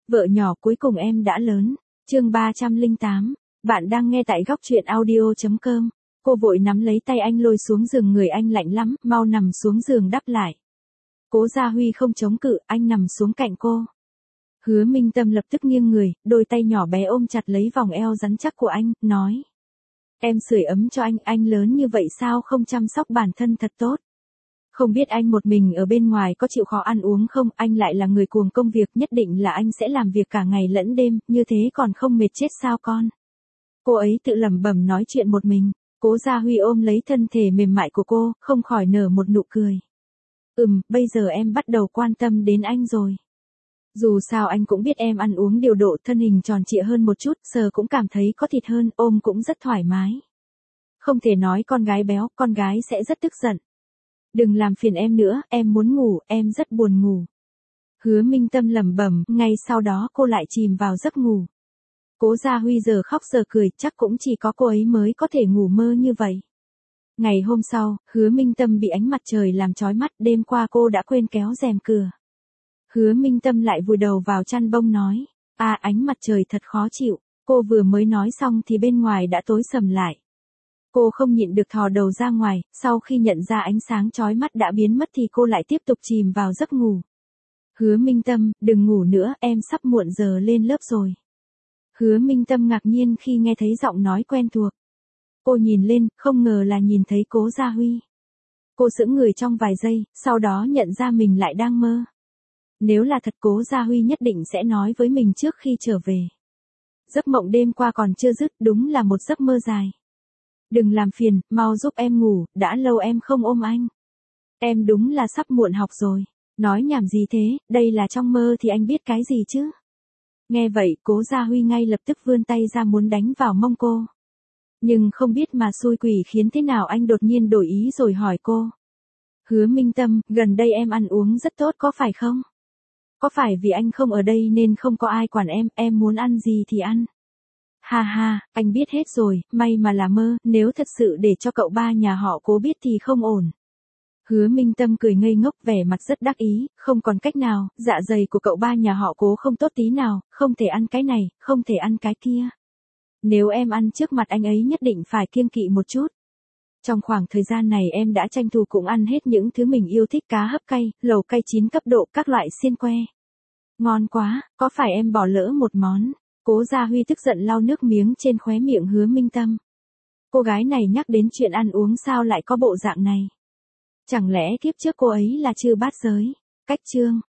Vợ nhỏ cuối cùng em đã lớn. Chương 308. Bạn đang nghe tại góc truyện audio.com. Cô vội nắm lấy tay anh lôi xuống giường, người anh lạnh lắm, mau nằm xuống giường đắp lại. Cố Gia Huy không chống cự, anh nằm xuống cạnh cô. Hứa Minh Tâm lập tức nghiêng người, đôi tay nhỏ bé ôm chặt lấy vòng eo rắn chắc của anh, nói. Em sưởi ấm cho anh lớn như vậy sao không chăm sóc bản thân thật tốt. Không biết anh một mình ở bên ngoài có chịu khó ăn uống không, anh lại là người cuồng công việc, nhất định là anh sẽ làm việc cả ngày lẫn đêm, như thế còn không mệt chết sao con. Cô ấy tự lẩm bẩm nói chuyện một mình. Cố Gia Huy ôm lấy thân thể mềm mại của cô, không khỏi nở một nụ cười. Bây giờ em bắt đầu quan tâm đến anh rồi. Dù sao anh cũng biết em ăn uống điều độ, thân hình tròn trịa hơn một chút, sờ cũng cảm thấy có thịt hơn, ôm cũng rất thoải mái. Không thể nói con gái béo, con gái sẽ rất tức giận. Đừng làm phiền em nữa, em muốn ngủ, em rất buồn ngủ. Hứa Minh Tâm lẩm bẩm, ngay sau đó cô lại chìm vào giấc ngủ. Cố Gia Huy giờ khóc giờ cười, chắc cũng chỉ có cô ấy mới có thể ngủ mơ như vậy. Ngày hôm sau, Hứa Minh Tâm bị ánh mặt trời làm chói mắt, đêm qua cô đã quên kéo rèm cửa. Hứa Minh Tâm lại vùi đầu vào chăn bông nói, ánh mặt trời thật khó chịu. Cô vừa mới nói xong thì bên ngoài đã tối sầm lại. Cô không nhịn được thò đầu ra ngoài, sau khi nhận ra ánh sáng chói mắt đã biến mất thì cô lại tiếp tục chìm vào giấc ngủ. Hứa Minh Tâm, đừng ngủ nữa, em sắp muộn giờ lên lớp rồi. Hứa Minh Tâm ngạc nhiên khi nghe thấy giọng nói quen thuộc. Cô nhìn lên, không ngờ là nhìn thấy Cố Gia Huy. Cô sững người trong vài giây, sau đó nhận ra mình lại đang mơ. Nếu là thật, Cố Gia Huy nhất định sẽ nói với mình trước khi trở về. Giấc mộng đêm qua còn chưa dứt, đúng là một giấc mơ dài. Đừng làm phiền, mau giúp em ngủ, đã lâu em không ôm anh. Em đúng là sắp muộn học rồi. Nói nhảm gì thế, đây là trong mơ thì anh biết cái gì chứ. Nghe vậy, Cố Gia Huy ngay lập tức vươn tay ra muốn đánh vào mông cô. Nhưng không biết mà xui quỷ khiến thế nào anh đột nhiên đổi ý rồi hỏi cô. Hứa Minh Tâm, gần đây em ăn uống rất tốt có phải không? Có phải vì anh không ở đây nên không có ai quản em muốn ăn gì thì ăn. Ha ha, anh biết hết rồi, may mà là mơ, nếu thật sự để cho cậu ba nhà họ Cố biết thì không ổn. Hứa Minh Tâm cười ngây ngốc, vẻ mặt rất đắc ý, không còn cách nào, dạ dày của cậu ba nhà họ Cố không tốt tí nào, không thể ăn cái này, không thể ăn cái kia. Nếu em ăn trước mặt anh ấy nhất định phải kiêng kỵ một chút. Trong khoảng thời gian này em đã tranh thủ cũng ăn hết những thứ mình yêu thích, cá hấp cay, lẩu cay 9 cấp độ, các loại xiên que. Ngon quá, có phải em bỏ lỡ một món? Cố Gia Huy tức giận lau nước miếng trên khóe miệng Hứa Minh Tâm. Cô gái này nhắc đến chuyện ăn uống sao lại có bộ dạng này? Chẳng lẽ kiếp trước cô ấy là chư bát giới? Cách chương